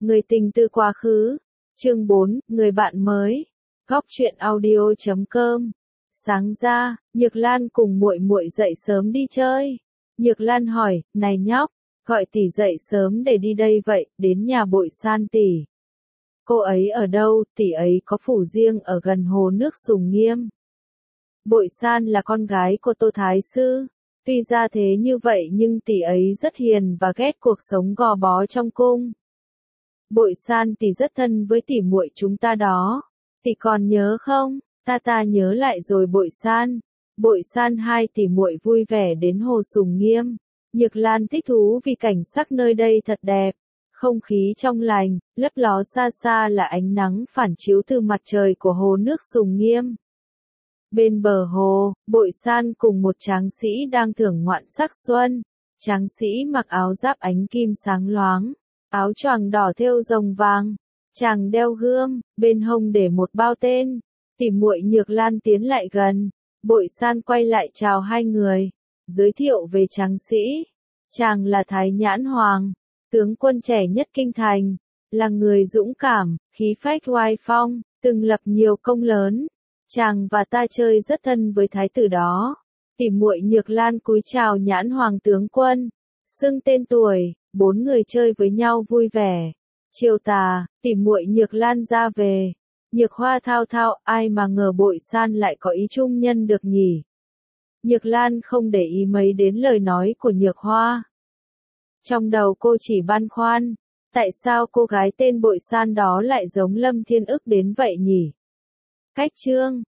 Người tình từ quá khứ. Chương 4, người bạn mới. Góc truyện audio.com. Sáng ra, Nhược Lan cùng muội muội dậy sớm đi chơi. Nhược Lan hỏi, này nhóc, gọi tỷ dậy sớm để đi đây vậy, đến nhà Bội San tỷ. Cô ấy ở đâu? Tỷ ấy có phủ riêng ở gần hồ nước Sùng Nghiêm. Bội San là con gái của Tô Thái Sư. Tuy ra thế như vậy nhưng tỷ ấy rất hiền và ghét cuộc sống gò bó trong cung. Bội San tỷ rất thân với tỷ muội chúng ta đó. Tỷ còn nhớ không? Ta nhớ lại rồi Bội San. Bội San hai tỷ muội vui vẻ đến hồ Sùng Nghiêm. Nhược Lan thích thú vì cảnh sắc nơi đây thật đẹp. Không khí trong lành, lấp ló xa xa là ánh nắng phản chiếu từ mặt trời của hồ nước Sùng Nghiêm. Bên bờ hồ, Bội San cùng một tráng sĩ đang thưởng ngoạn sắc xuân. Tráng sĩ mặc áo giáp ánh kim sáng loáng, áo choàng đỏ thêu rồng vàng. Chàng đeo gươm, bên hông để một bao tên. Tỷ muội Nhược Lan tiến lại gần. Bội San quay lại chào hai người, giới thiệu về tráng sĩ. Chàng là Thái Nhãn Hoàng, tướng quân trẻ nhất kinh thành, là người dũng cảm, khí phách oai phong, từng lập nhiều công lớn. Chàng và ta chơi rất thân với thái tử đó. Tỷ muội Nhược Lan cúi chào Nhãn Hoàng tướng quân, xưng tên tuổi, bốn người chơi với nhau vui vẻ. Chiều tà, tỷ muội Nhược Lan ra về. Nhược Hoa thao thao, ai mà ngờ Bội San lại có ý trung nhân được nhỉ. Nhược Lan không để ý mấy đến lời nói của Nhược Hoa. Trong đầu cô chỉ băn khoăn, tại sao cô gái tên Bội San đó lại giống Lâm Thiên Ức đến vậy nhỉ? Cách chương